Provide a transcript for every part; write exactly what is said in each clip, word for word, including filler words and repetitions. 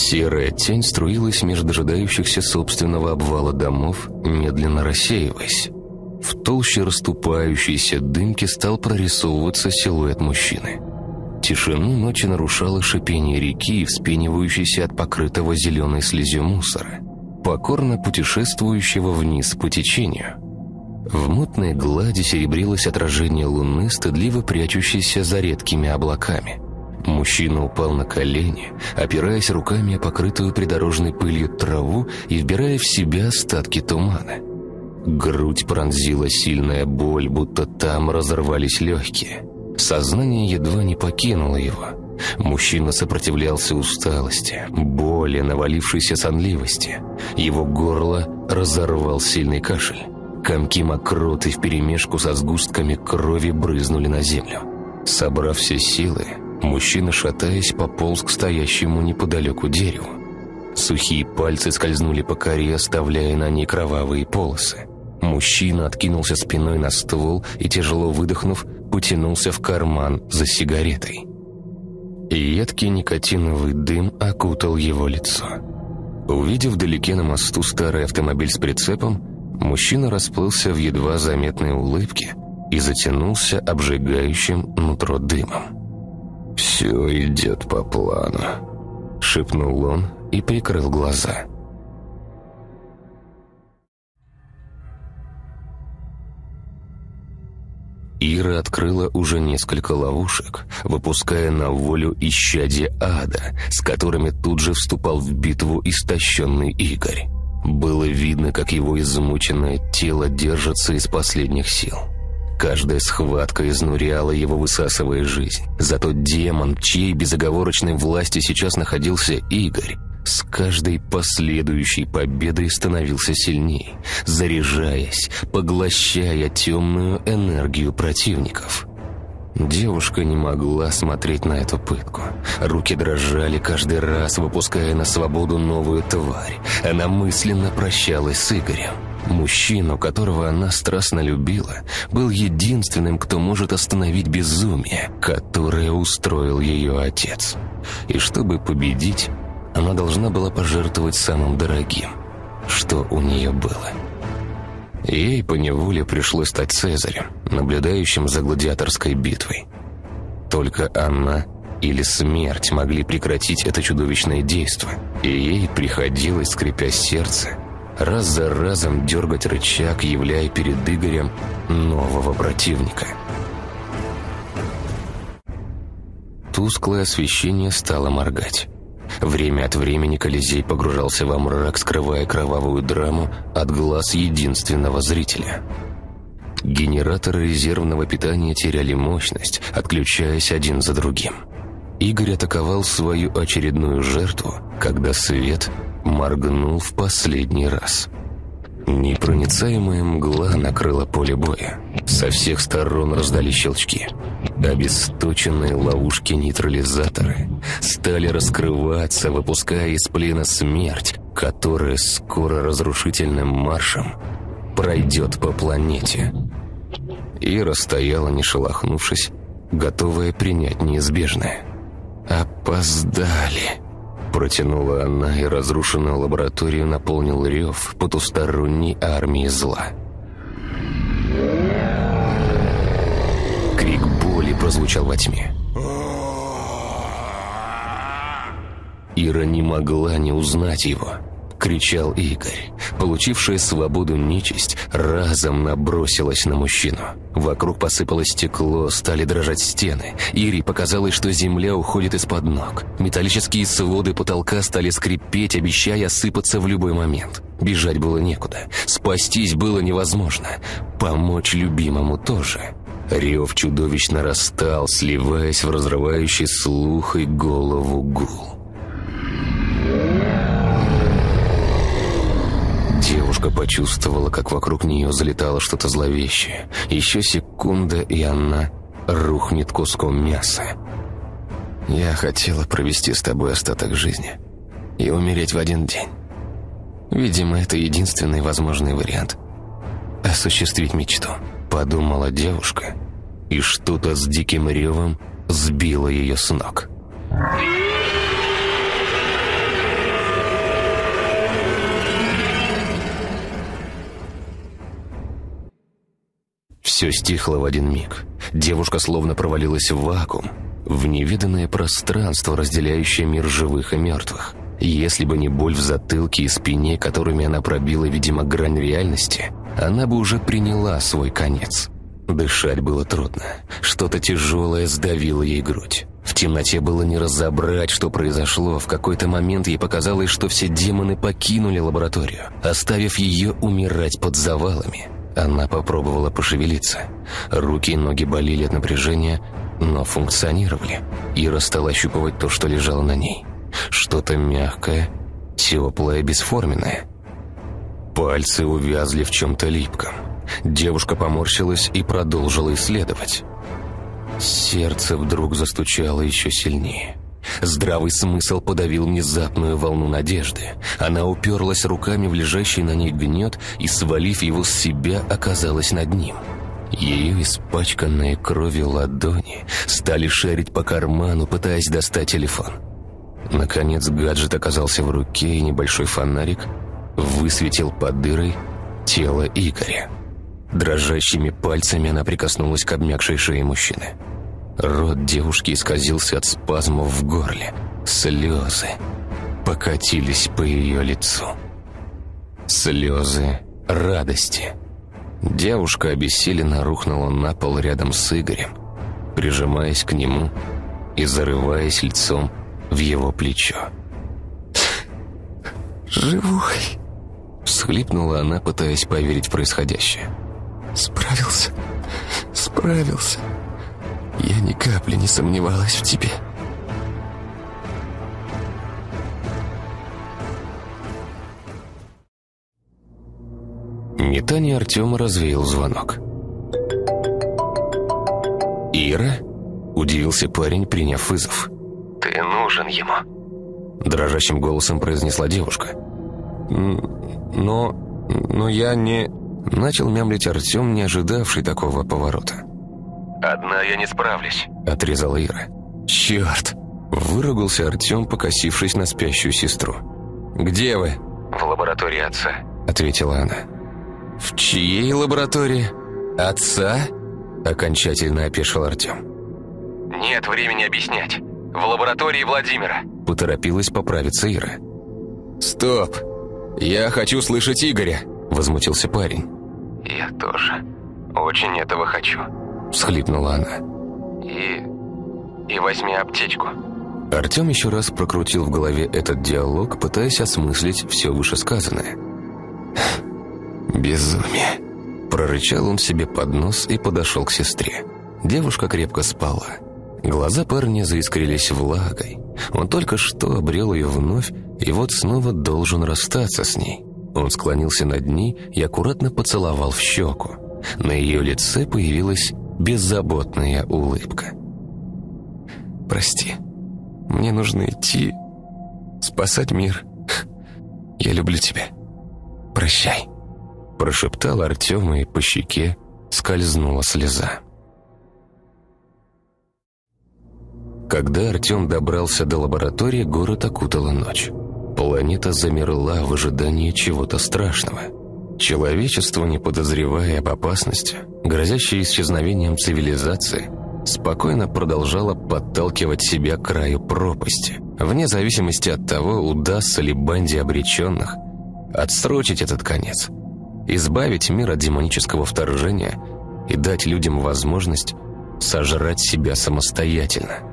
Серая тень струилась между дожидающихся собственного обвала домов, медленно рассеиваясь. В толще расступающейся дымки стал прорисовываться силуэт мужчины. Тишину ночи нарушало шипение реки, вспенивающейся от покрытого зеленой слизью мусора, покорно путешествующего вниз по течению. В мутной глади серебрилось отражение луны, стыдливо прячущейся за редкими облаками. Мужчина упал на колени, опираясь руками о покрытую придорожной пылью траву и вбирая в себя остатки тумана. Грудь пронзила сильная боль, будто там разорвались легкие. Сознание едва не покинуло его. Мужчина сопротивлялся усталости, боли, навалившейся сонливости. Его горло разорвал сильный кашель. Комки мокроты вперемешку со сгустками крови брызнули на землю. Собрав все силы, мужчина, шатаясь, пополз к стоящему неподалеку дереву. Сухие пальцы скользнули по коре, оставляя на ней кровавые полосы. Мужчина откинулся спиной на ствол и, тяжело выдохнув, потянулся в карман за сигаретой. Едкий никотиновый дым окутал его лицо. Увидев вдалеке на мосту старый автомобиль с прицепом, мужчина расплылся в едва заметной улыбке и затянулся обжигающим нутро дымом. «Все идет по плану», — шепнул он и прикрыл глаза. Ира открыла уже несколько ловушек, выпуская на волю исчадья ада, с которыми тут же вступал в битву истощенный Игорь. Было видно, как его измученное тело держится из последних сил. Каждая схватка изнуряла его, высасывая жизнь. Зато демон, чьей безоговорочной власти сейчас находился Игорь, с каждой последующей победой становился сильней, заряжаясь, поглощая темную энергию противников. Девушка не могла смотреть на эту пытку. Руки дрожали каждый раз, выпуская на свободу новую тварь. Она мысленно прощалась с Игорем. Мужчину, которого она страстно любила, был единственным, кто может остановить безумие, которое устроил ее отец. И чтобы победить, она должна была пожертвовать самым дорогим, что у нее было. Ей поневоле пришлось стать Цезарем, наблюдающим за гладиаторской битвой. Только она или смерть могли прекратить это чудовищное действо, и ей приходилось, скрипя сердце, раз за разом дергать рычаг, являя перед Игорем нового противника. Тусклое освещение стало моргать. Время от времени Колизей погружался во мрак, скрывая кровавую драму от глаз единственного зрителя. Генераторы резервного питания теряли мощность, отключаясь один за другим. Игорь атаковал свою очередную жертву, когда свет моргнул в последний раз. Непроницаемая мгла накрыла поле боя. Со всех сторон раздались щелчки. Обесточенные ловушки-нейтрализаторы стали раскрываться, выпуская из плена смерть, которая скоро разрушительным маршем пройдет по планете. Ира стояла, не шелохнувшись, готовая принять неизбежное. «Опоздали!» Протянула она, и разрушенную лабораторию наполнил рев потусторонней армии зла. Крик боли прозвучал во тьме. Ира не могла не узнать его. Кричал Игорь. Получившая свободу нечисть разом набросилась на мужчину. Вокруг посыпалось стекло, стали дрожать стены. Ире показалось, что земля уходит из-под ног. Металлические своды потолка стали скрипеть, обещая осыпаться в любой момент. Бежать было некуда. Спастись было невозможно. Помочь любимому тоже. Рев чудовищ нарастал, сливаясь в разрывающий слух и голову гул. Девушка почувствовала, как вокруг нее залетало что-то зловещее. Еще секунда, и она рухнет куском мяса. «Я хотела провести с тобой остаток жизни и умереть в один день. Видимо, это единственный возможный вариант осуществить мечту», — подумала девушка, и что-то с диким ревом сбило ее с ног. Все стихло в один миг. Девушка словно провалилась в вакуум, в невиданное пространство, разделяющее мир живых и мертвых. Если бы не боль в затылке и спине, которыми она пробила, видимо, грань реальности, она бы уже приняла свой конец. Дышать было трудно. Что-то тяжелое сдавило ей грудь. В темноте было не разобрать, что произошло. В какой-то момент ей показалось, что все демоны покинули лабораторию, оставив ее умирать под завалами. Она попробовала пошевелиться. Руки и ноги болели от напряжения, но функционировали. Ира стала ощупывать то, что лежало на ней. Что-то мягкое, теплое, бесформенное. Пальцы увязли в чем-то липком. Девушка поморщилась и продолжила исследовать. Сердце вдруг застучало еще сильнее. Здравый смысл подавил внезапную волну надежды. Она уперлась руками в лежащий на ней гнет и, свалив его с себя, оказалась над ним. Ее испачканные кровью ладони стали шарить по карману, пытаясь достать телефон. Наконец гаджет оказался в руке, и небольшой фонарик высветил под дырой тело Игоря. Дрожащими пальцами она прикоснулась к обмякшей шее мужчины. Рот девушки исказился от спазмов в горле. Слезы покатились по ее лицу. Слезы радости. Девушка обессиленно рухнула на пол рядом с Игорем, прижимаясь к нему и зарываясь лицом в его плечо. «Живой!» — всхлипнула она, пытаясь поверить в происходящее. «Справился, справился. Я ни капли не сомневалась в тебе». Метание Артема развеял звонок. «Ира?» — удивился парень, приняв вызов. «Ты нужен ему», — дрожащим голосом произнесла девушка. «Но... но я не...» — начал мямлить Артем, не ожидавший такого поворота. «Одна я не справлюсь», — отрезала Ира. «Черт!» — выругался Артем, покосившись на спящую сестру. «Где вы?» «В лаборатории отца», — ответила она. «В чьей лаборатории? Отца?» — окончательно опешил Артем. «Нет времени объяснять. В лаборатории Владимира», — поторопилась поправиться Ира. «Стоп! Я хочу слышать Игоря!» — возмутился парень. «Я тоже очень этого хочу», — всхлипнула она. «И... и возьми аптечку». Артем еще раз прокрутил в голове этот диалог, пытаясь осмыслить все вышесказанное. «Безумие!» — прорычал он себе под нос и подошел к сестре. Девушка крепко спала. Глаза парня заискрились влагой. Он только что обрел ее вновь, и вот снова должен расстаться с ней. Он склонился над ней и аккуратно поцеловал в щеку. На ее лице появилась беззаботная улыбка. «Прости, мне нужно идти спасать мир. Я люблю тебя. Прощай», — прошептал Артем, и по щеке скользнула слеза. Когда Артем добрался до лаборатории, город окутала ночь. Планета замерла в ожидании чего-то страшного. Человечество, не подозревая об опасности, грозящей исчезновением цивилизации, спокойно продолжало подталкивать себя к краю пропасти, вне зависимости от того, удастся ли банде обреченных отсрочить этот конец, избавить мир от демонического вторжения и дать людям возможность сожрать себя самостоятельно.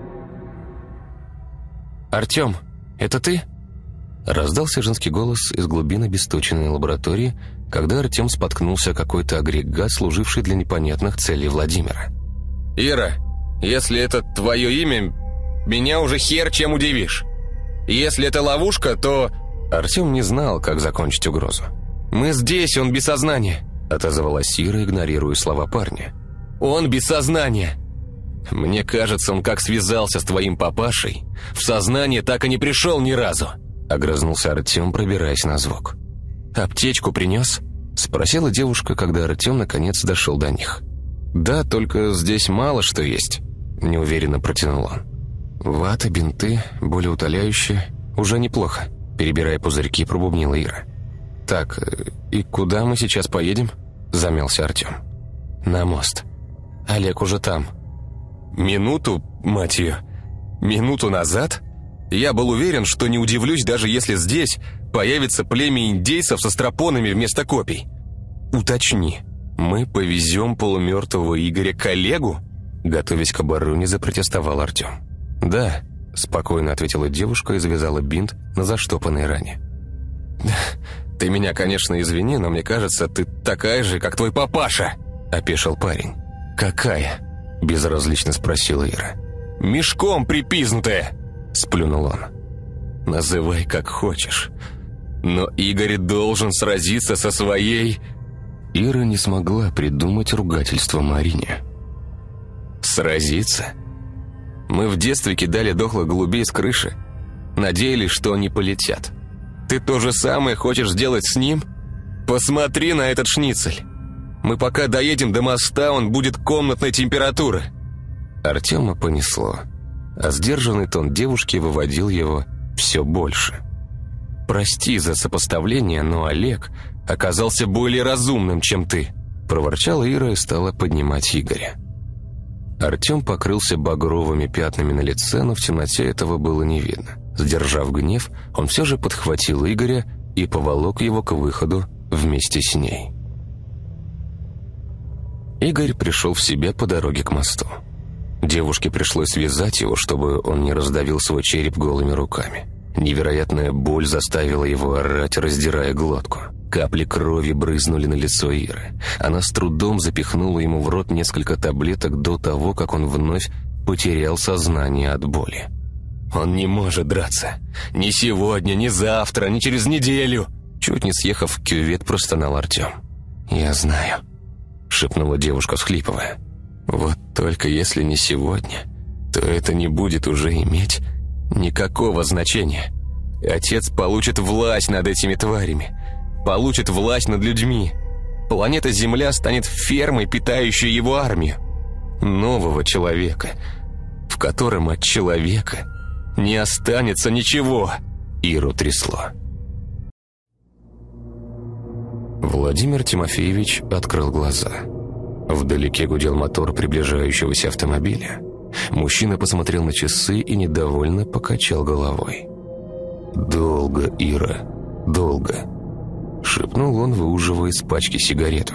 «Артем, это ты?» Раздался женский голос из глубины обесточенной лаборатории, когда Артем споткнулся о какой-то агрегат, служивший для непонятных целей Владимира. «Ира, если это твое имя, меня уже хер чем удивишь. Если это ловушка, то...» Артем не знал, как закончить угрозу. «Мы здесь, он без сознания», — отозвалась Ира, игнорируя слова парня. «Он без сознания. Мне кажется, он как связался с твоим папашей, в сознание так и не пришел ни разу», — огрызнулся Артем, пробираясь на звук. «Аптечку принес?» — спросила девушка, когда Артем наконец дошел до них. «Да, только здесь мало что есть», — неуверенно протянул он. «Вата, бинты, болеутоляющие. Уже неплохо», — перебирая пузырьки, пробубнила Ира. «Так, и куда мы сейчас поедем?» — замялся Артем. На мост. Олег уже там. Минуту, мать ее, минуту назад я был уверен, что не удивлюсь, даже если здесь появится племя индейцев со стропонами вместо копий. Уточни, мы повезем полумертвого Игоря к Олегу? Готовясь к обороне, запротестовал Артем. Да, спокойно ответила девушка и завязала бинт на заштопанной ране. Ты меня, конечно, извини, но мне кажется, ты такая же, как твой папаша, опешил парень. Какая? Безразлично спросила Ира. «Мешком припизнутая!» Сплюнул он. «Называй как хочешь. Но Игорь должен сразиться со своей...» Ира не смогла придумать ругательство Марине. «Сразиться? Мы в детстве кидали дохлых голубей с крыши. Надеялись, что они полетят. Ты то же самое хочешь сделать с ним? Посмотри на этот шницель. Мы пока доедем до моста, он будет комнатной температуры». Артема понесло, а сдержанный тон девушки выводил его все больше. «Прости за сопоставление, но Олег оказался более разумным, чем ты», проворчала Ира и стала поднимать Игоря. Артем покрылся багровыми пятнами на лице, но в темноте этого было не видно. Сдержав гнев, он все же подхватил Игоря и поволок его к выходу вместе с ней. Игорь пришел в себя по дороге к мосту. Девушке пришлось связать его, чтобы он не раздавил свой череп голыми руками. Невероятная боль заставила его орать, раздирая глотку. Капли крови брызнули на лицо Иры. Она с трудом запихнула ему в рот несколько таблеток до того, как он вновь потерял сознание от боли. «Он не может драться. Ни сегодня, ни завтра, ни через неделю!» Чуть не съехав в кювет, простонал Артем. «Я знаю», — шепнула девушка, всхлипывая. «Вот только если не сегодня, то это не будет уже иметь никакого значения. Отец получит власть над этими тварями, получит власть над людьми. Планета Земля станет фермой, питающей его армию. Нового человека, в котором от человека не останется ничего». Иру трясло. Владимир Тимофеевич открыл глаза. Вдалеке гудел мотор приближающегося автомобиля. Мужчина посмотрел на часы и недовольно покачал головой. «Долго, Ира, долго», — шепнул он, выуживая из пачки сигарету.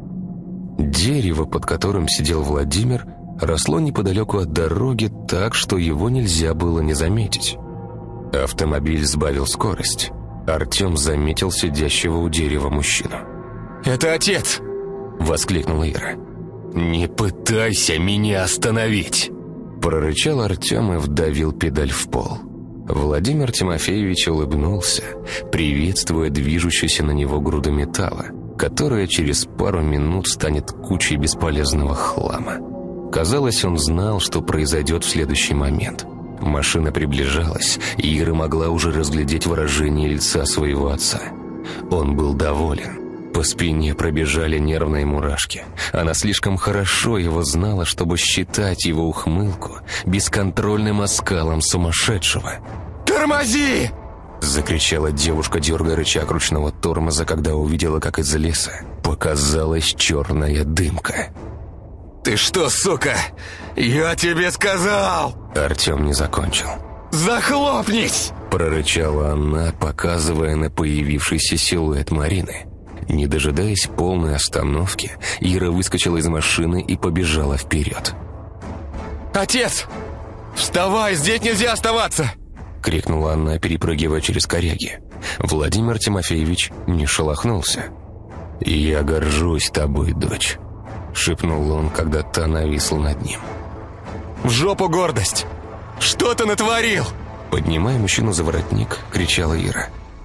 Дерево, под которым сидел Владимир, росло неподалеку от дороги так, что его нельзя было не заметить. Автомобиль сбавил скорость. Артем заметил сидящего у дерева мужчину. «Это отец!» — воскликнула Ира. «Не пытайся меня остановить!» Прорычал Артем и вдавил педаль в пол. Владимир Тимофеевич улыбнулся, приветствуя движущуюся на него груду металла, которая через пару минут станет кучей бесполезного хлама. Казалось, он знал, что произойдет в следующий момент. Машина приближалась, и Ира могла уже разглядеть выражение лица своего отца. Он был доволен. По спине пробежали нервные мурашки. Она слишком хорошо его знала, чтобы считать его ухмылку бесконтрольным оскалом сумасшедшего. «Тормози!» — закричала девушка, дергая рычаг ручного тормоза, когда увидела, как из леса показалась черная дымка. «Ты что, сука? Я тебе сказал!» Артем не закончил. «Захлопнись!» — прорычала она, показывая на появившийся силуэт Марины. Не дожидаясь полной остановки, Ира выскочила из машины и побежала вперед. «Отец! Вставай, здесь нельзя оставаться!» — крикнула она, перепрыгивая через коряги. Владимир Тимофеевич не шелохнулся. «Я горжусь тобой, дочь», — шепнул он, когда та нависла над ним. «В жопу гордость! Что ты натворил?» Поднимая мужчину за воротник, кричала Ира.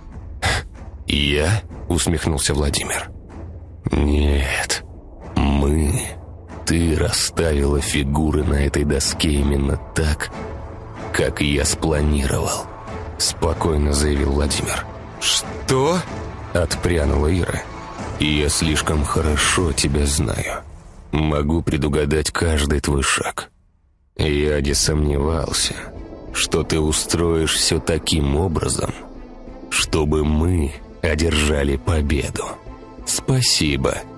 «Я?» — усмехнулся Владимир. «Нет, мы. Ты расставила фигуры на этой доске именно так, как я спланировал», — спокойно заявил Владимир. «Что?» — отпрянула Ира. «Я слишком хорошо тебя знаю. Могу предугадать каждый твой шаг. Я не сомневался, что ты устроишь все таким образом, чтобы мы одержали победу. Спасибо».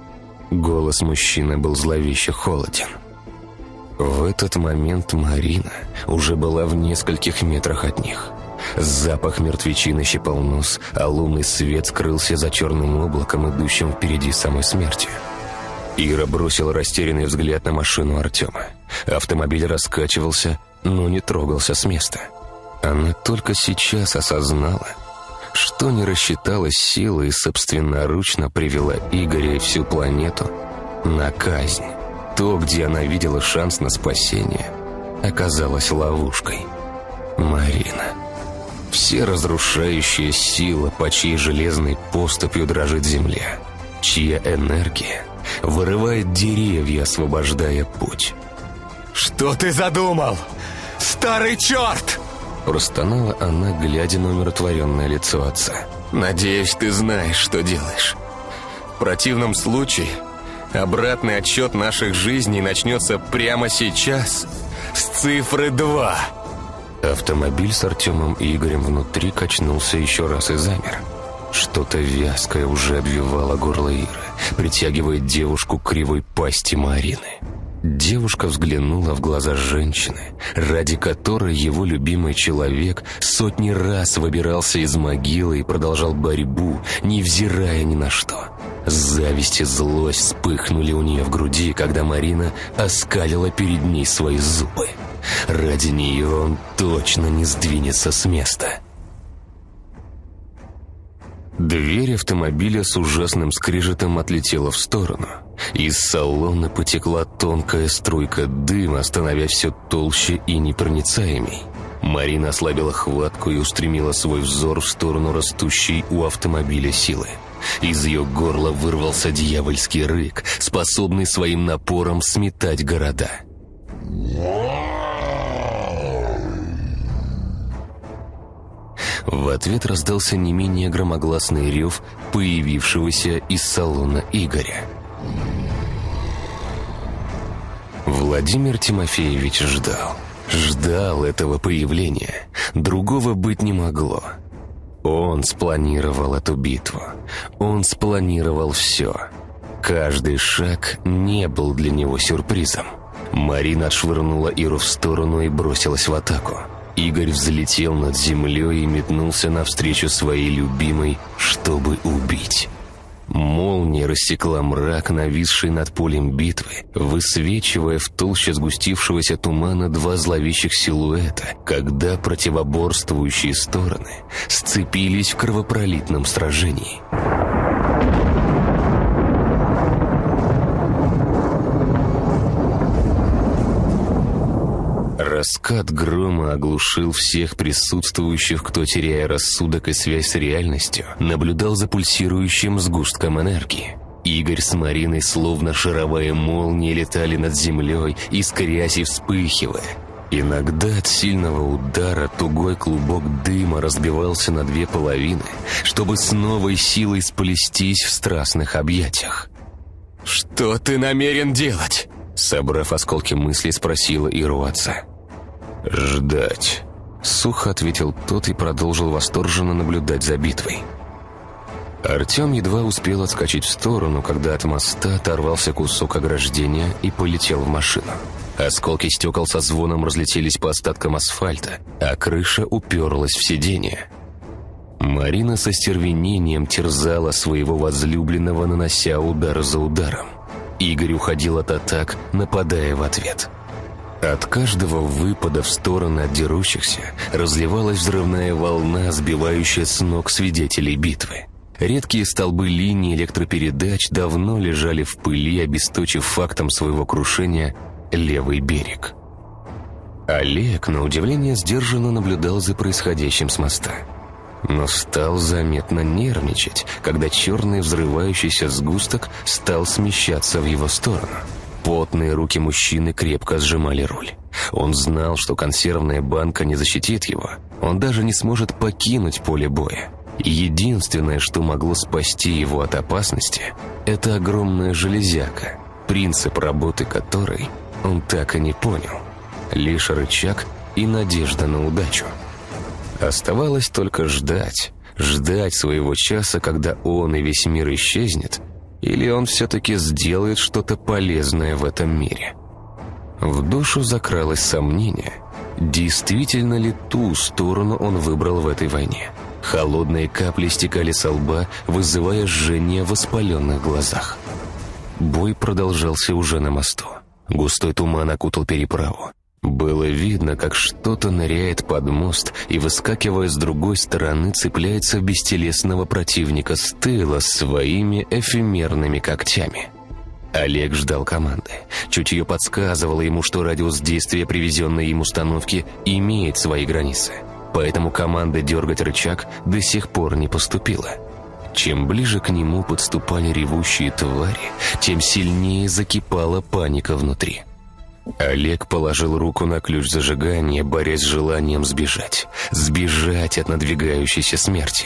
Голос мужчины был зловеще холоден. В этот момент Марина уже была в нескольких метрах от них. Запах мертвечины щипал нос, а лунный свет скрылся за черным облаком, идущим впереди самой смерти. Ира бросила растерянный взгляд на машину Артема. Автомобиль раскачивался, но не трогался с места. Она только сейчас осознала, что не рассчитала силы и собственноручно привела Игоря и всю планету на казнь. То, где она видела шанс на спасение, оказалось ловушкой. Марина. Все разрушающая сила, по чьей железной поступью дрожит земля, чья энергия вырывает деревья, освобождая путь. «Что ты задумал, старый черт?» Простонала она, глядя на умиротворенное лицо отца. «Надеюсь, ты знаешь, что делаешь. В противном случае обратный отсчет наших жизней начнется прямо сейчас, с цифры два». Автомобиль с Артемом и Игорем внутри качнулся еще раз и замер. Что-то вязкое уже обвивало горло Иры, притягивая девушку к кривой пасти Марины. Девушка взглянула в глаза женщины, ради которой его любимый человек сотни раз выбирался из могилы и продолжал борьбу, невзирая ни на что. Зависть и злость вспыхнули у нее в груди, когда Марина оскалила перед ней свои зубы. Ради нее он точно не сдвинется с места. Дверь автомобиля с ужасным скрежетом отлетела в сторону. Из салона потекла тонкая струйка дыма, становясь все толще и непроницаемей. Марина ослабила хватку и устремила свой взор в сторону растущей у автомобиля силы. Из ее горла вырвался дьявольский рык, способный своим напором сметать города. В ответ раздался не менее громогласный рев появившегося из салона Игоря. Владимир Тимофеевич ждал. Ждал этого появления. Другого быть не могло. Он спланировал эту битву. Он спланировал все. Каждый шаг не был для него сюрпризом. Марина отшвырнула Иру в сторону и бросилась в атаку. Игорь взлетел над землей и метнулся навстречу своей любимой, чтобы убить. Молния рассекла мрак, нависший над полем битвы, высвечивая в толще сгустившегося тумана два зловещих силуэта, когда противоборствующие стороны сцепились в кровопролитном сражении. Раскат грома оглушил всех присутствующих, кто, теряя рассудок и связь с реальностью, наблюдал за пульсирующим сгустком энергии. Игорь с Мариной, словно шаровая молния, летали над землей, искрясь и вспыхивая. Иногда от сильного удара тугой клубок дыма разбивался на две половины, чтобы с новой силой сплестись в страстных объятиях. «Что ты намерен делать?» Собрав осколки мыслей, спросила Иру отца. «Ждать», — сухо ответил тот и продолжил восторженно наблюдать за битвой. Артем едва успел отскочить в сторону, когда от моста оторвался кусок ограждения и полетел в машину. Осколки стекол со звоном разлетелись по остаткам асфальта, а крыша уперлась в сиденье. Марина со стервенением терзала своего возлюбленного, нанося удар за ударом. Игорь уходил от атак, нападая в ответ. От каждого выпада в стороны от дерущихся разливалась взрывная волна, сбивающая с ног свидетелей битвы. Редкие столбы линий электропередач давно лежали в пыли, обесточив фактом своего крушения левый берег. Олег, на удивление, сдержанно наблюдал за происходящим с моста. Но стал заметно нервничать, когда черный взрывающийся сгусток стал смещаться в его сторону. Потные руки мужчины крепко сжимали руль. Он знал, что консервная банка не защитит его. Он даже не сможет покинуть поле боя. И единственное, что могло спасти его от опасности, это огромная железяка, принцип работы которой он так и не понял. Лишь рычаг и надежда на удачу. Оставалось только ждать, ждать своего часа, когда он и весь мир исчезнет, Или он все-таки сделает что-то полезное в этом мире? В душу закралось сомнение, действительно ли ту сторону он выбрал в этой войне. Холодные капли стекали со лба, вызывая жжение в воспаленных глазах. Бой продолжался уже на мосту. Густой туман окутал переправу. Было видно, как что-то ныряет под мост и, выскакивая с другой стороны, цепляется в бестелесного противника с тыла своими эфемерными когтями. Олег ждал команды. Чутье подсказывало ему, что радиус действия привезенной им установки имеет свои границы. Поэтому команда дергать рычаг до сих пор не поступила. Чем ближе к нему подступали ревущие твари, тем сильнее закипала паника внутри. Олег положил руку на ключ зажигания, борясь с желанием сбежать. Сбежать от надвигающейся смерти.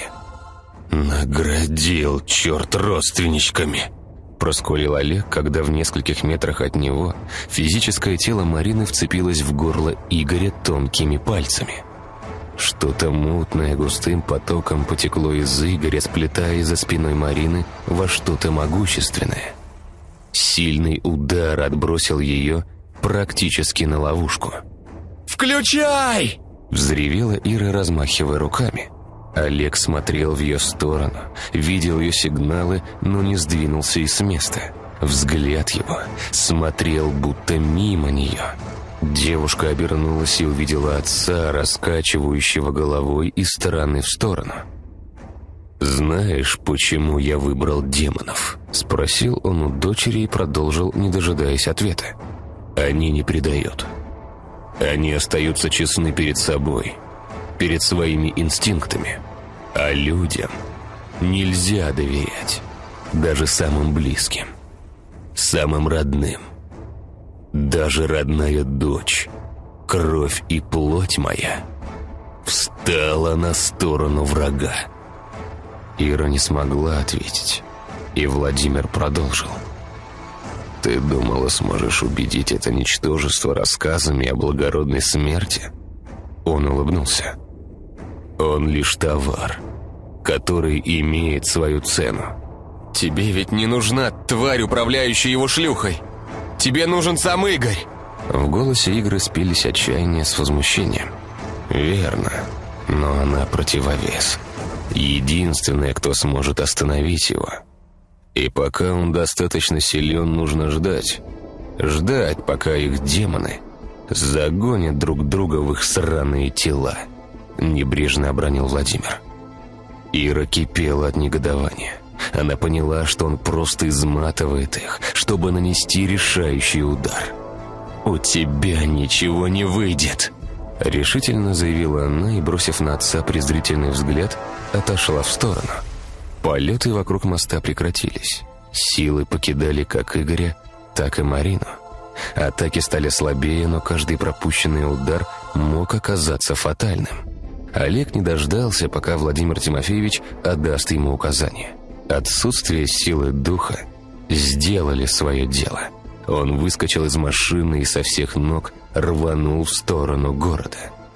«Наградил, черт, родственничками!» Проскулил Олег, когда в нескольких метрах от него физическое тело Марины вцепилось в горло Игоря тонкими пальцами. Что-то мутное густым потоком потекло из Игоря, сплетая за спиной Марины во что-то могущественное. Сильный удар отбросил ее практически на ловушку. «Включай!» — взревела Ира, размахивая руками. Олег смотрел в ее сторону, видел ее сигналы, но не сдвинулся и с места. Взгляд его смотрел будто мимо нее. Девушка обернулась и увидела отца, раскачивающего головой из стороны в сторону. «Знаешь, почему я выбрал демонов?» — спросил он у дочери и продолжил, не дожидаясь ответа. «Они не предают. Они остаются честны перед собой, перед своими инстинктами. А людям нельзя доверять, даже самым близким, самым родным. Даже родная дочь, кровь и плоть моя, встала на сторону врага». Ира не смогла ответить, и Владимир продолжил. «Ты думала, сможешь убедить это ничтожество рассказами о благородной смерти?» Он улыбнулся. «Он лишь товар, который имеет свою цену». «Тебе ведь не нужна тварь, управляющая его шлюхой. Тебе нужен сам Игорь!» В голосе Игоря спелись отчаяние с возмущением. «Верно, но она противовес. Единственная, кто сможет остановить его. И пока он достаточно силен, нужно ждать. Ждать, пока их демоны загонят друг друга в их сраные тела», — небрежно обронил Владимир. Ира кипела от негодования. Она поняла, что он просто изматывает их, чтобы нанести решающий удар. «У тебя ничего не выйдет», — решительно заявила она и, бросив на отца презрительный взгляд, отошла в сторону. Полеты вокруг моста прекратились. Силы покидали как Игоря, так и Марину. Атаки стали слабее, но каждый пропущенный удар мог оказаться фатальным. Олег не дождался, пока Владимир Тимофеевич отдаст ему указания. Отсутствие силы духа сделали свое дело. Он выскочил из машины и со всех ног рванул в сторону города.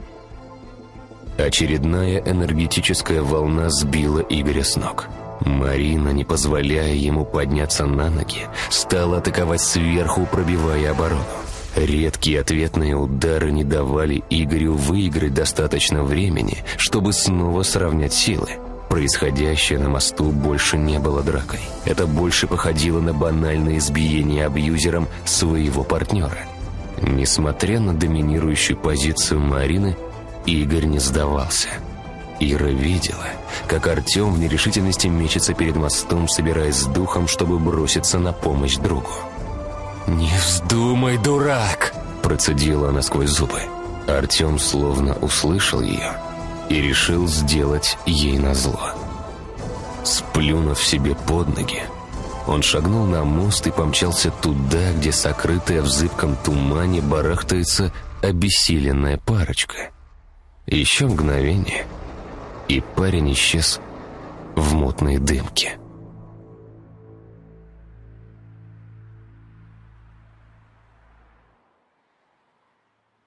Очередная энергетическая волна сбила Игоря с ног. Марина, не позволяя ему подняться на ноги, стала атаковать сверху, пробивая оборону. Редкие ответные удары не давали Игорю выиграть достаточно времени, чтобы снова сравнять силы. Происходящее на мосту больше не было дракой. Это больше походило на банальное избиение абьюзером своего партнера. Несмотря на доминирующую позицию Марины, Игорь не сдавался. Ира видела, как Артем в нерешительности мечется перед мостом, собираясь с духом, чтобы броситься на помощь другу. «Не вздумай, дурак!» – процедила она сквозь зубы. Артем словно услышал ее и решил сделать ей назло. Сплюнув себе под ноги, он шагнул на мост и помчался туда, где сокрытая в зыбком тумане барахтается обессиленная парочка. Еще мгновение, и парень исчез в мутной дымке.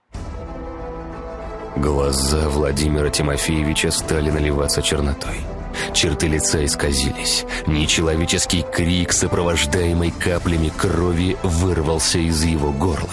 Глаза Владимира Тимофеевича стали наливаться чернотой. Черты лица исказились. Нечеловеческий крик, сопровождаемый каплями крови, вырвался из его горла.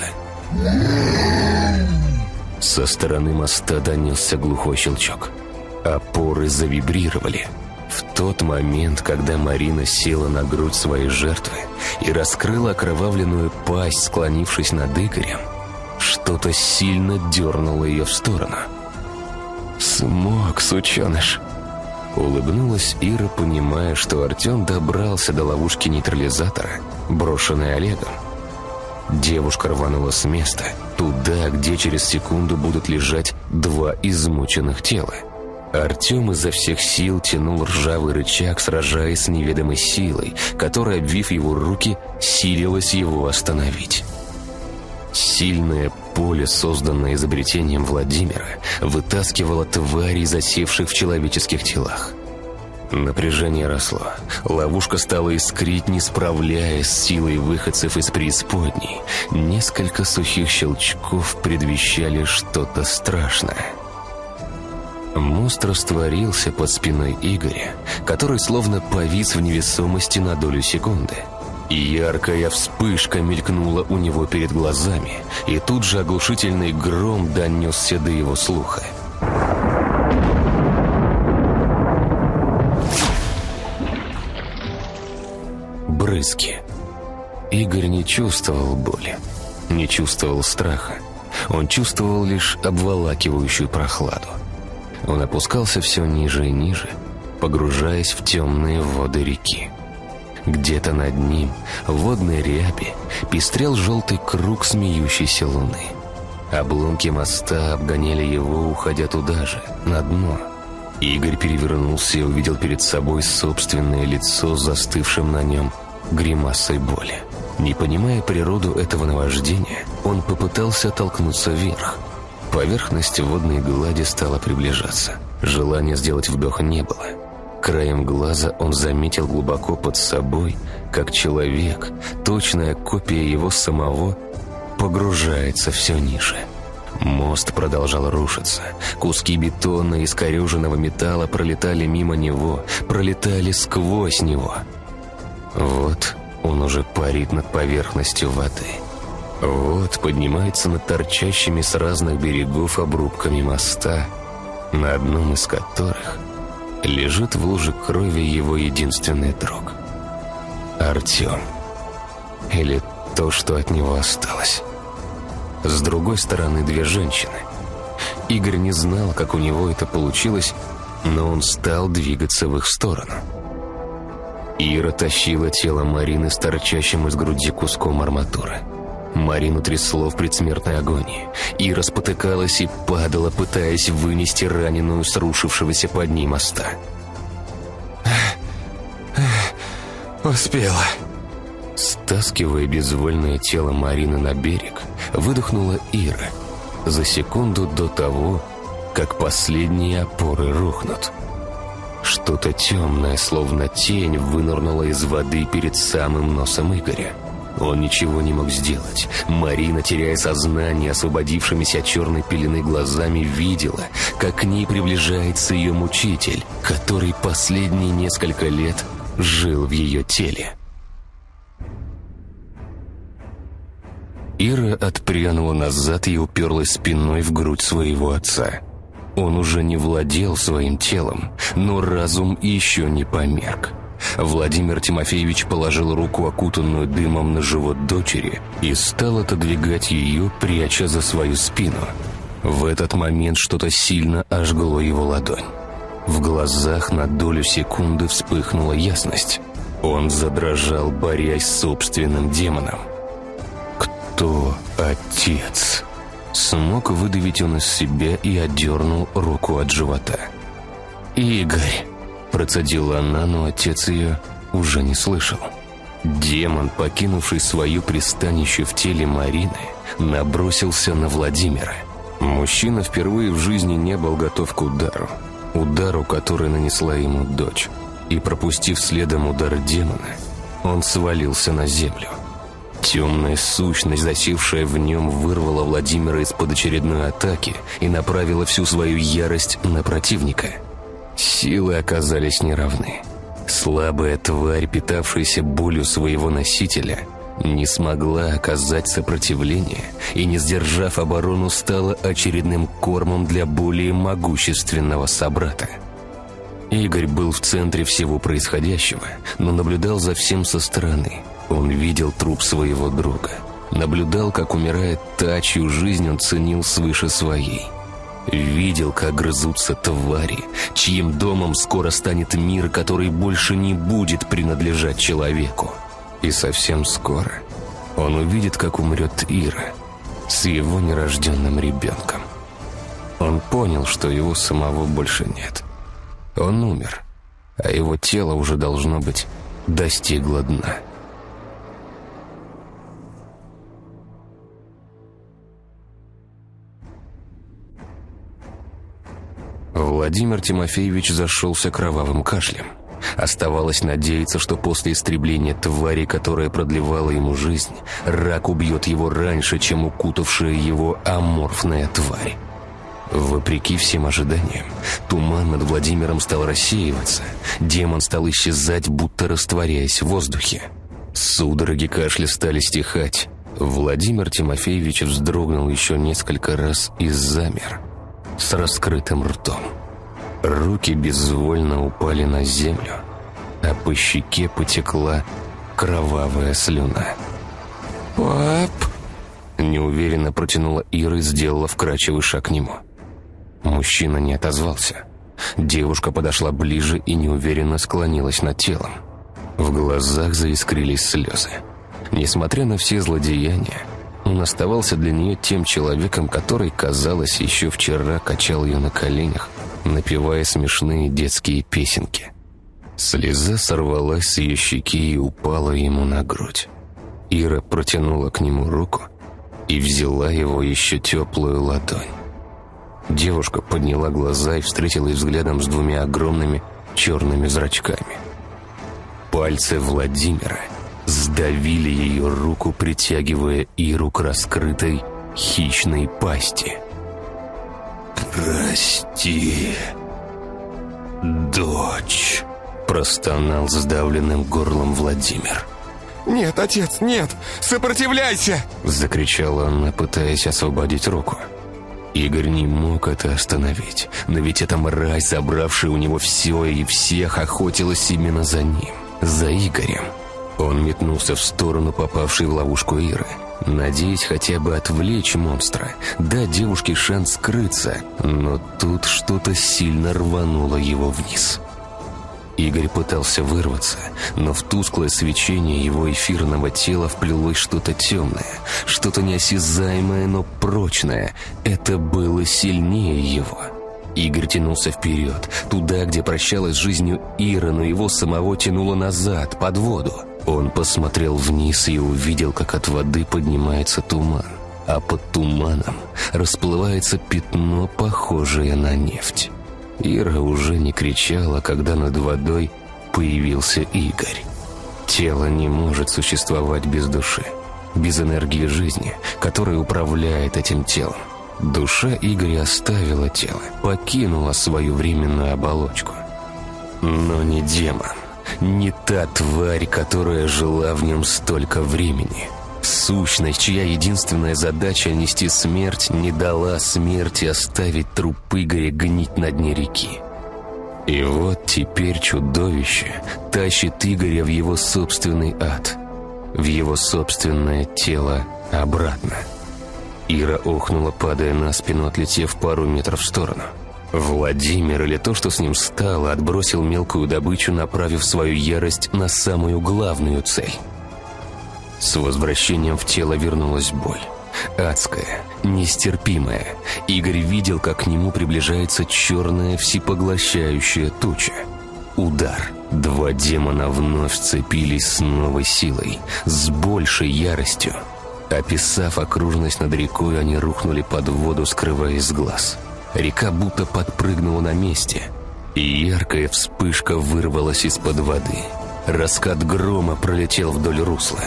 Со стороны моста донесся глухой щелчок. Опоры завибрировали. В тот момент, когда Марина села на грудь своей жертвы и раскрыла окровавленную пасть, склонившись над Игорем, что-то сильно дернуло ее в сторону. «Смог, сученыш!» Улыбнулась Ира, понимая, что Артем добрался до ловушки нейтрализатора, брошенной Олегом. Девушка рванула с места, туда, где через секунду будут лежать два измученных тела. Артем изо всех сил тянул ржавый рычаг, сражаясь с неведомой силой, которая, обвив его руки, силилась его остановить. Сильное поле, созданное изобретением Владимира, вытаскивало тварей, засевших в человеческих телах. Напряжение росло. Ловушка стала искрить, не справляясь с силой выходцев из преисподней. Несколько сухих щелчков предвещали что-то страшное. Мост растворился под спиной Игоря, который словно повис в невесомости на долю секунды. И яркая вспышка мелькнула у него перед глазами, и тут же оглушительный гром донесся до его слуха. Брызги. Игорь не чувствовал боли, не чувствовал страха. Он чувствовал лишь обволакивающую прохладу. Он опускался все ниже и ниже, погружаясь в темные воды реки. Где-то над ним, в водной ряби, пестрел желтый круг смеющейся луны. Обломки моста обгоняли его, уходя туда же, на дно. Игорь перевернулся и увидел перед собой собственное лицо с застывшим на нем гримасой боли. Не понимая природу этого наваждения, он попытался оттолкнуться вверх. Поверхность водной глади стала приближаться. Желания сделать вдох не было. Краем глаза он заметил глубоко под собой, как человек, точная копия его самого, погружается все ниже. Мост продолжал рушиться. Куски бетона и искореженного металла пролетали мимо него, пролетали сквозь него. Вот он уже парит над поверхностью воды. Вот поднимается над торчащими с разных берегов обрубками моста, на одном из которых лежит в луже крови его единственный друг. Артем. Или то, что от него осталось. С другой стороны две женщины. Игорь не знал, как у него это получилось, но он стал двигаться в их сторону. Ира тащила тело Марины с торчащим из груди куском арматуры. Марину трясло в предсмертной агонии. Ира спотыкалась и падала, пытаясь вынести раненую с рушившегося под ней моста. «Успела». Стаскивая безвольное тело Марины на берег, выдохнула Ира за секунду до того, как последние опоры рухнут. Что-то темное, словно тень, вынырнуло из воды перед самым носом Игоря. Он ничего не мог сделать. Марина, теряя сознание, освободившимися от черной пелены глазами, видела, как к ней приближается ее мучитель, который последние несколько лет жил в ее теле. Ира отпрянула назад и уперлась спиной в грудь своего отца. Он уже не владел своим телом, но разум еще не померк. Владимир Тимофеевич положил руку, окутанную дымом, на живот дочери и стал отодвигать ее, пряча за свою спину. В этот момент что-то сильно ожгло его ладонь. В глазах на долю секунды вспыхнула ясность. Он задрожал, борясь с собственным демоном. «Кто отец?» Смог выдавить он из себя и отдернул руку от живота. «Игорь!» Процедила она, но отец ее уже не слышал. Демон, покинувший свое пристанище в теле Марины, набросился на Владимира. Мужчина впервые в жизни не был готов к удару. Удару, который нанесла ему дочь. И, пропустив следом удар демона, он свалился на землю. Темная сущность, засевшая в нем, вырвала Владимира из-под очередной атаки и направила всю свою ярость на противника. Силы оказались неравны. Слабая тварь, питавшаяся болью своего носителя, не смогла оказать сопротивление и, не сдержав оборону, стала очередным кормом для более могущественного собрата. Игорь был в центре всего происходящего, но наблюдал за всем со стороны. Он видел труп своего друга, наблюдал, как умирает та, чью жизнь он ценил свыше своей. Видел, как грызутся твари, чьим домом скоро станет мир, который больше не будет принадлежать человеку. И совсем скоро он увидит, как умрет Ира с его нерожденным ребенком. Он понял, что его самого больше нет. Он умер, а его тело уже, должно быть, достигло дна. Владимир Тимофеевич зашелся кровавым кашлем. Оставалось надеяться, что после истребления твари, которая продлевала ему жизнь, рак убьет его раньше, чем укутавшая его аморфная тварь. Вопреки всем ожиданиям, туман над Владимиром стал рассеиваться. Демон стал исчезать, будто растворяясь в воздухе. Судороги кашля стали стихать. Владимир Тимофеевич вздрогнул еще несколько раз и замер с раскрытым ртом. Руки безвольно упали на землю, а по щеке потекла кровавая слюна. «Пап!» — неуверенно протянула Ира и сделала вкрадчивый шаг к нему. Мужчина не отозвался. Девушка подошла ближе и неуверенно склонилась над телом. В глазах заискрились слезы. Несмотря на все злодеяния, он оставался для нее тем человеком, который, казалось, еще вчера качал ее на коленях, напевая смешные детские песенки. Слеза сорвалась с ее щеки и упала ему на грудь. Ира протянула к нему руку и взяла его еще теплую ладонь. Девушка подняла глаза и встретилась взглядом с двумя огромными черными зрачками. Пальцы Владимира сдавили ее руку, притягивая Иру к раскрытой хищной пасти. «Прости, дочь», — простонал сдавленным горлом Владимир. «Нет, отец, нет! Сопротивляйся!» — закричала она, пытаясь освободить руку. Игорь не мог это остановить, но ведь эта мразь, забравшая у него все и всех, охотилась именно за ним, за Игорем. Он метнулся в сторону попавшей в ловушку Иры, надеясь хотя бы отвлечь монстра, дать девушке шанс скрыться, но тут что-то сильно рвануло его вниз. Игорь пытался вырваться, но в тусклое свечение его эфирного тела вплелось что-то темное, что-то неосязаемое, но прочное. Это было сильнее его. Игорь тянулся вперед, туда, где прощалась с жизнью Ира, но его самого тянуло назад, под воду. Он посмотрел вниз и увидел, как от воды поднимается туман, а под туманом расплывается пятно, похожее на нефть. Ира уже не кричала, когда над водой появился Игорь. Тело не может существовать без души, без энергии жизни, которая управляет этим телом. Душа Игоря оставила тело, покинула свою временную оболочку. Но не демон, не та тварь, которая жила в нем столько времени. Сущность, чья единственная задача нести смерть, не дала смерти оставить труп Игоря гнить на дне реки. И вот теперь чудовище тащит Игоря в его собственный ад, в его собственное тело обратно. Ира охнула, падая на спину, отлетев пару метров в сторону. Владимир, или то, что с ним стало, отбросил мелкую добычу, направив свою ярость на самую главную цель. С возвращением в тело вернулась боль. Адская, нестерпимая. Игорь видел, как к нему приближается черная всепоглощающая туча. Удар. Два демона вновь сцепились с новой силой, с большей яростью. Описав окружность над рекой, они рухнули под воду, скрываясь с глаз. Река будто подпрыгнула на месте, и яркая вспышка вырвалась из-под воды. Раскат грома пролетел вдоль русла.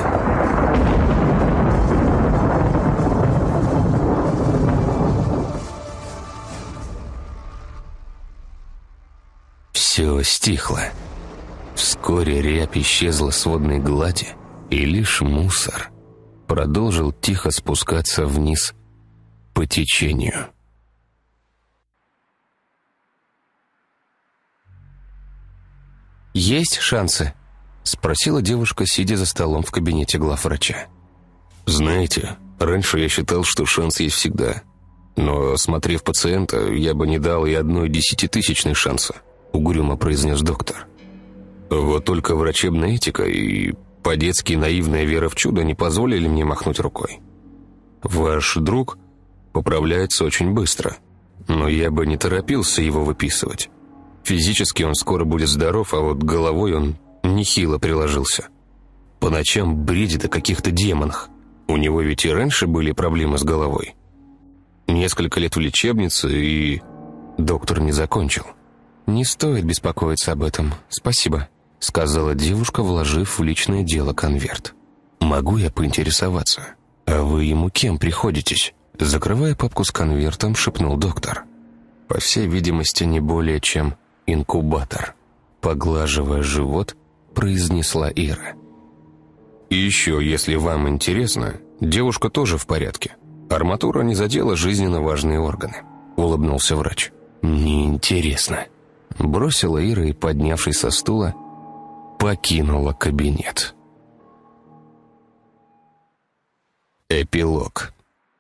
Все стихло. Вскоре рябь исчезла с водной глади, и лишь мусор продолжил тихо спускаться вниз по течению. «Есть шансы?» — спросила девушка, сидя за столом в кабинете главврача. «Знаете, раньше я считал, что шанс есть всегда. Но, осмотрев пациента, я бы не дал и одной десятитысячной шанса», — угрюмо произнес доктор. «Вот только врачебная этика и по-детски наивная вера в чудо не позволили мне махнуть рукой. Ваш друг поправляется очень быстро, но я бы не торопился его выписывать. Физически он скоро будет здоров, а вот головой он нехило приложился. По ночам бредит о каких-то демонах. У него ведь и раньше были проблемы с головой. Несколько лет в лечебнице, и...» Доктор не закончил. «Не стоит беспокоиться об этом, спасибо», — сказала девушка, вложив в личное дело конверт. «Могу я поинтересоваться? А вы ему кем приходитесь?» Закрывая папку с конвертом, шепнул доктор. «По всей видимости, не более чем инкубатор», — поглаживая живот, произнесла Ира. «И еще, если вам интересно, девушка тоже в порядке. Арматура не задела жизненно важные органы», — улыбнулся врач. «Неинтересно», — бросила Ира и, поднявшись со стула, покинула кабинет. Эпилог.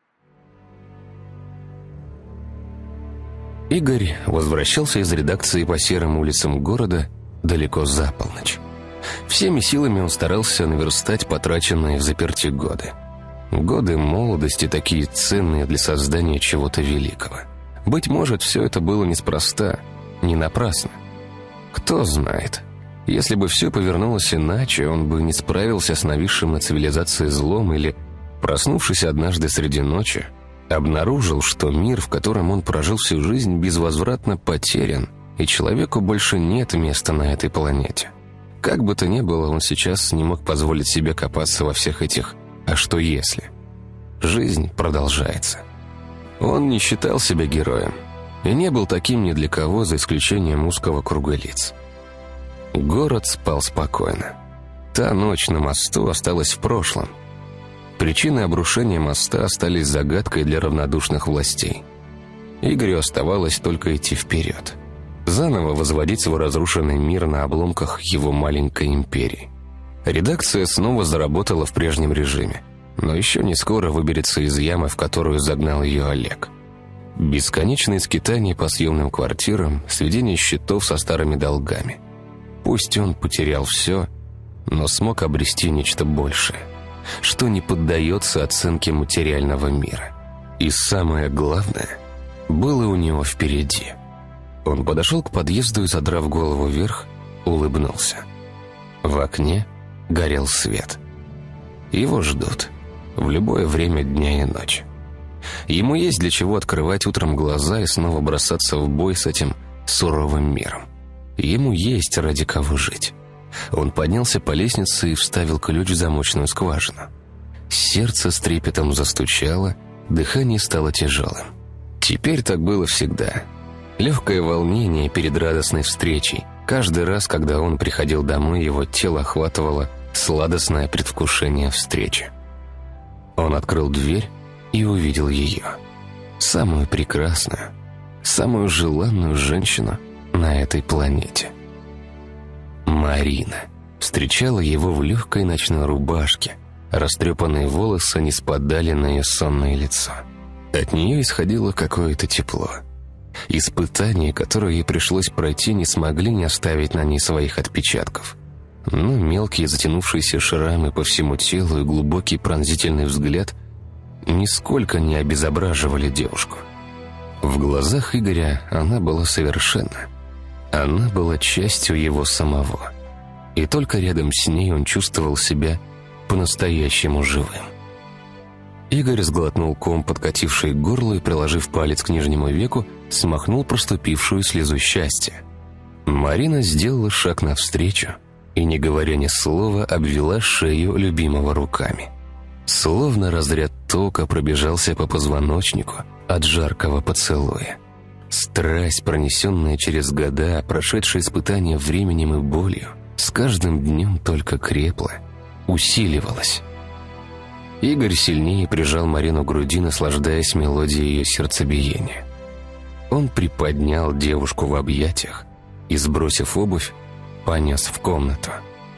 Игорь возвращался из редакции по серым улицам города далеко за полночь. Всеми силами он старался наверстать потраченные в заперти годы. Годы молодости такие ценные для создания чего-то великого. Быть может, все это было неспроста, не напрасно. Кто знает, если бы все повернулось иначе, он бы не справился с нависшим на цивилизации злом или, проснувшись однажды среди ночи, обнаружил, что мир, в котором он прожил всю жизнь, безвозвратно потерян, и человеку больше нет места на этой планете. Как бы то ни было, он сейчас не мог позволить себе копаться во всех этих «а что если?». Жизнь продолжается. Он не считал себя героем и не был таким ни для кого, за исключением узкого круга лиц. Город спал спокойно. Та ночь на мосту осталась в прошлом. Причины обрушения моста остались загадкой для равнодушных властей. Игорю оставалось только идти вперед. Заново возводить свой разрушенный мир на обломках его маленькой империи. Редакция снова заработала в прежнем режиме, но еще не скоро выберется из ямы, в которую загнал ее Олег. Бесконечные скитания по съемным квартирам, сведение счетов со старыми долгами. Пусть он потерял все, но смог обрести нечто большее, что не поддается оценке материального мира. И самое главное было у него впереди. Он подошел к подъезду и, задрав голову вверх, улыбнулся. В окне горел свет. Его ждут в любое время дня и ночи. Ему есть для чего открывать утром глаза и снова бросаться в бой с этим суровым миром. Ему есть ради кого жить. Он поднялся по лестнице и вставил ключ в замочную скважину. Сердце с трепетом застучало, дыхание стало тяжелым. Теперь так было всегда. Легкое волнение перед радостной встречей. Каждый раз, когда он приходил домой, его тело охватывало сладостное предвкушение встречи. Он открыл дверь и увидел ее. Самую прекрасную, самую желанную женщину на этой планете. Марина встречала его в легкой ночной рубашке. Растрепанные волосы не спадали на ее сонное лицо. От нее исходило какое-то тепло. Испытания, которые ей пришлось пройти, не смогли не оставить на ней своих отпечатков. Но мелкие затянувшиеся шрамы по всему телу и глубокий пронзительный взгляд нисколько не обезображивали девушку. В глазах Игоря она была совершенна. Она была частью его самого. И только рядом с ней он чувствовал себя по-настоящему живым. Игорь сглотнул ком, подкативший к горлу, и, приложив палец к нижнему веку, смахнул проступившую слезу счастья. Марина сделала шаг навстречу и, не говоря ни слова, обвела шею любимого руками. Словно разряд тока пробежался по позвоночнику от жаркого поцелуя. Страсть, пронесенная через года, прошедшая испытания временем и болью, с каждым днем только крепла, усиливалась. Игорь сильнее прижал Марину к груди, наслаждаясь мелодией ее сердцебиения. Он приподнял девушку в объятиях и, сбросив обувь, понес в комнату.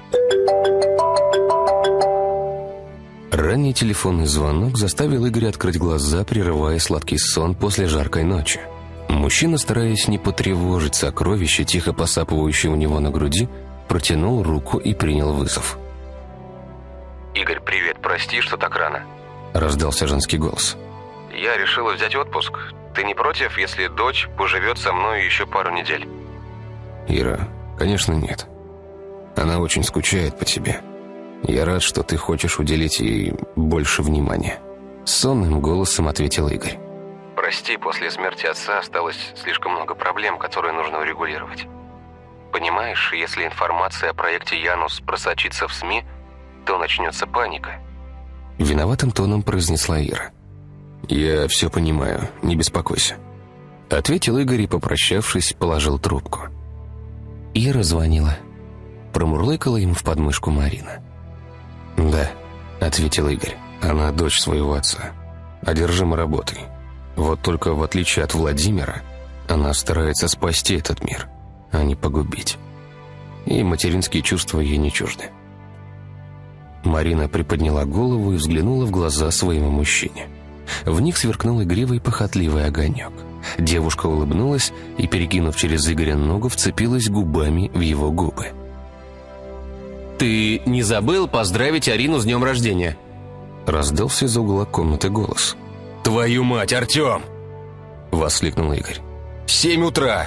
Ранний телефонный звонок заставил Игоря открыть глаза, прерывая сладкий сон после жаркой ночи. Мужчина, стараясь не потревожить сокровище, тихо посапывающее у него на груди, протянул руку и принял вызов. «Игорь, привет, прости, что так рано», — раздался женский голос. «Я решила взять отпуск. Ты не против, если дочь поживет со мной еще пару недель?» «Ира, конечно нет. Она очень скучает по тебе. Я рад, что ты хочешь уделить ей больше внимания», — сонным голосом ответил Игорь. «Прости, после смерти отца осталось слишком много проблем, которые нужно урегулировать. Понимаешь, если информация о проекте «Янус» просочится в СМИ, то начнется паника». Виноватым тоном произнесла Ира. «Я все понимаю, не беспокойся», — ответил Игорь и, попрощавшись, положил трубку. Ира звонила. Промурлыкала ему в подмышку Марина. «Да», — ответил Игорь, — «она дочь своего отца, одержима работой. Вот только в отличие от Владимира, она старается спасти этот мир, а не погубить. И материнские чувства ей не чужды». Марина приподняла голову и взглянула в глаза своему мужчине. В них сверкнул игривый похотливый огонек. Девушка улыбнулась и, перекинув через Игоря ногу, вцепилась губами в его губы. «Ты не забыл поздравить Арину с днем рождения?» Раздался из угла комнаты голос. «Твою мать, Артем!» — воскликнул Игорь. «Семь утра!»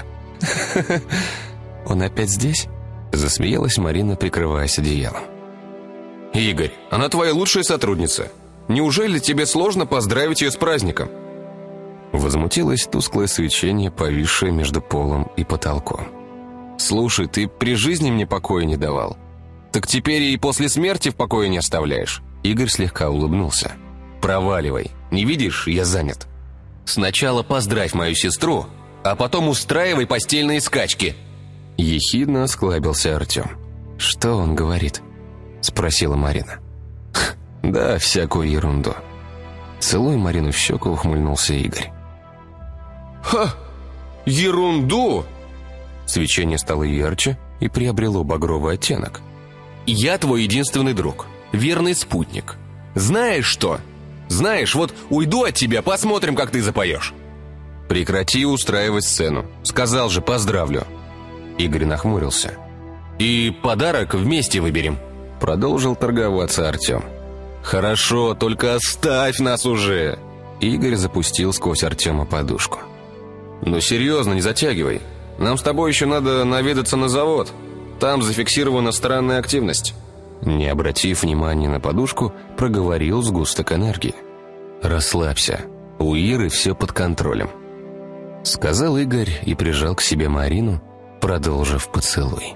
«Он опять здесь?» — засмеялась Марина, прикрываясь одеялом. «Игорь, она твоя лучшая сотрудница. Неужели тебе сложно поздравить ее с праздником?» Возмутилось тусклое свечение, повисшее между полом и потолком. «Слушай, ты при жизни мне покоя не давал. Так теперь и после смерти в покое не оставляешь?» Игорь слегка улыбнулся. «Проваливай. Не видишь, я занят. Сначала поздравь мою сестру, а потом устраивай постельные скачки». Ехидно осклабился Артем. «Что он говорит?» — спросила Марина. «Да, всякую ерунду». Целуя Марину в щеку, ухмыльнулся Игорь. «Ха! Ерунду!» Свечение стало ярче и приобрело багровый оттенок. «Я твой единственный друг, верный спутник. Знаешь что? Знаешь, вот уйду от тебя, посмотрим, как ты запоешь». «Прекрати устраивать сцену. Сказал же, поздравлю». Игорь нахмурился. «И подарок вместе выберем», — продолжил торговаться Артем. «Хорошо, только оставь нас уже!» Игорь запустил сквозь Артема подушку. «Ну серьезно, не затягивай. Нам с тобой еще надо наведаться на завод. Там зафиксирована странная активность». Не обратив внимания на подушку, проговорил сгусток энергии. «Расслабься, у Иры все под контролем», — сказал Игорь и прижал к себе Марину, продолжив поцелуй.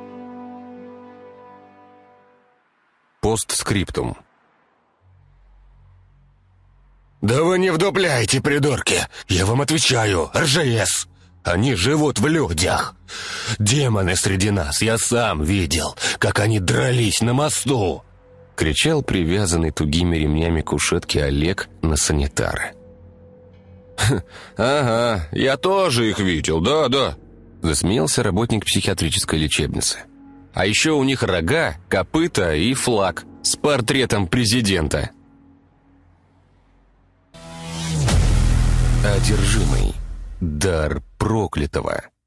Постскриптум. «Да вы не вдупляйте, придурки! Я вам отвечаю, эр жэ эс! Они живут в людях! Демоны среди нас, я сам видел, как они дрались на мосту!» Кричал привязанный тугими ремнями к кушетке Олег на санитара. «Ага, я тоже их видел, да-да», — засмеялся работник психиатрической лечебницы. «А еще у них рога, копыта и флаг с портретом президента». Одержимый. Дар проклятого.